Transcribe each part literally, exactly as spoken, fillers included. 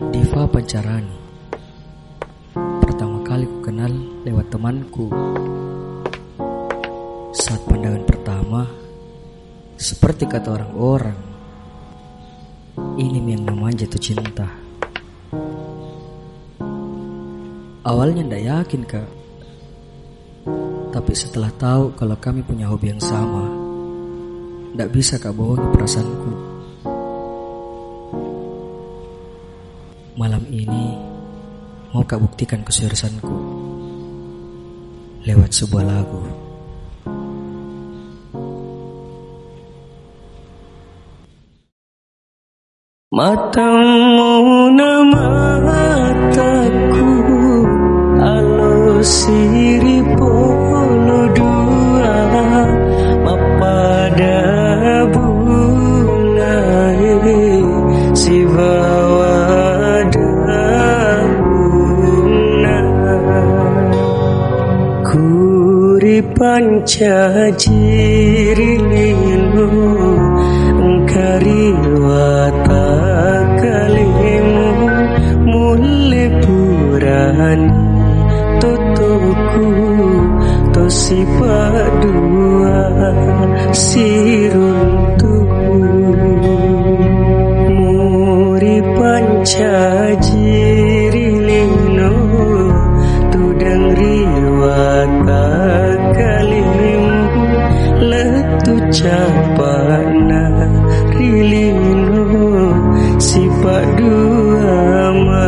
Diva Pancarani. Pertama kali ku kenal lewat temanku. Saat pandangan pertama, seperti kata orang-orang, ini yang namanya jatuh cinta. Awalnya ndak yakin kak, tapi setelah tahu kalau kami punya hobi yang sama, ndak bisa kak bohongi perasaanku. Malam ini mau kak buktikan keseriusanku lewat sebuah lagu. Matamu nama mataku, alo siri polo dua, mapada bunai si bawa dauna, kuri panca jiri lilo engkari wata kalimu mule purani totoku tosi padua siruntuku muri panca jiri lino tudang riwata kalimu letu capana rilino sifat dua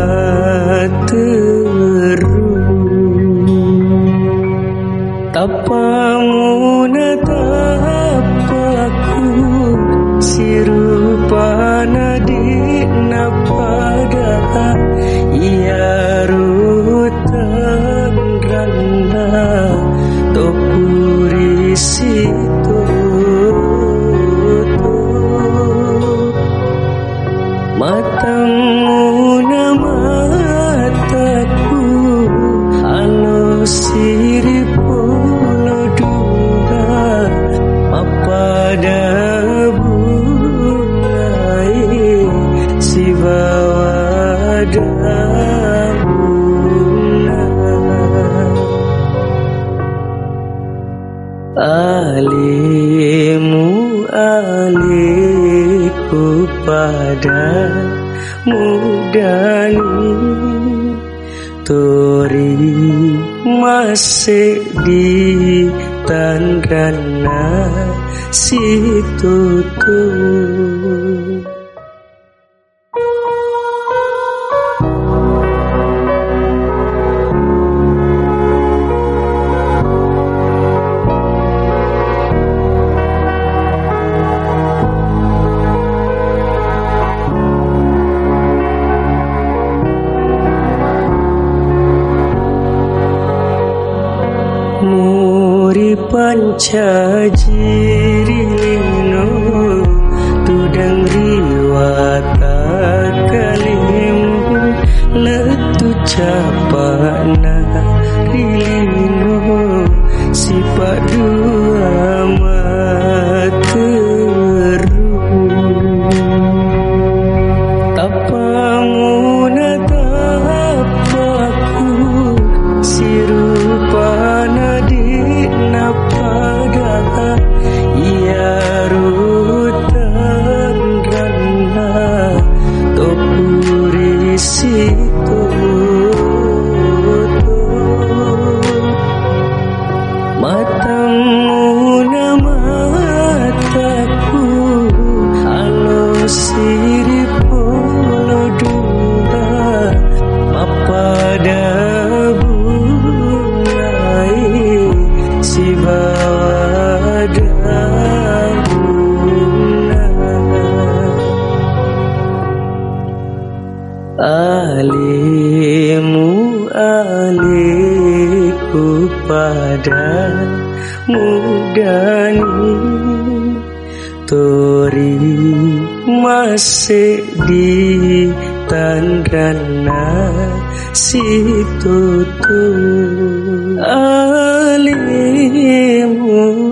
materu tapamu natapaku sirupana dina pada iya rutan rana topuri situ matamu nama mataku alo siri polo dua mapada bunai si bawa dauna alimu aliku pada mudani tori masih di tandrana situ tuh. Muri panca jirino tudang riwata kalimu letu capana rilino sifat dua materu tapamu natapaku sirupana dina pada iya rutan rana topuri situ matamu nama mataku alo siri polo dua mapada si bawa dauna alimu aliku pada mudani tori masih di tandrana situ tuh alimu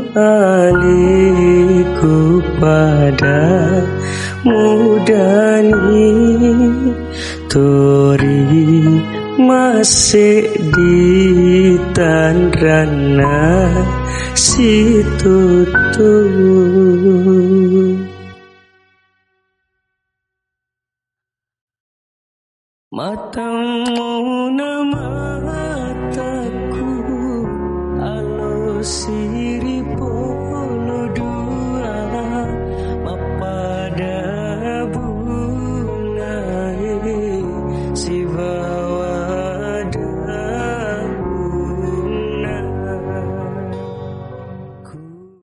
aliku pada mudani tuturi masih di tandrana si tutu. Matamu